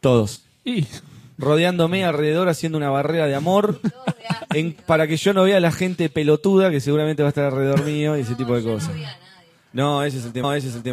Todos. Y Rodeándome alrededor, haciendo una barrera de amor para que yo no vea a la gente pelotuda que seguramente va a estar alrededor mío y ese tipo de cosas. No, ese es el tema.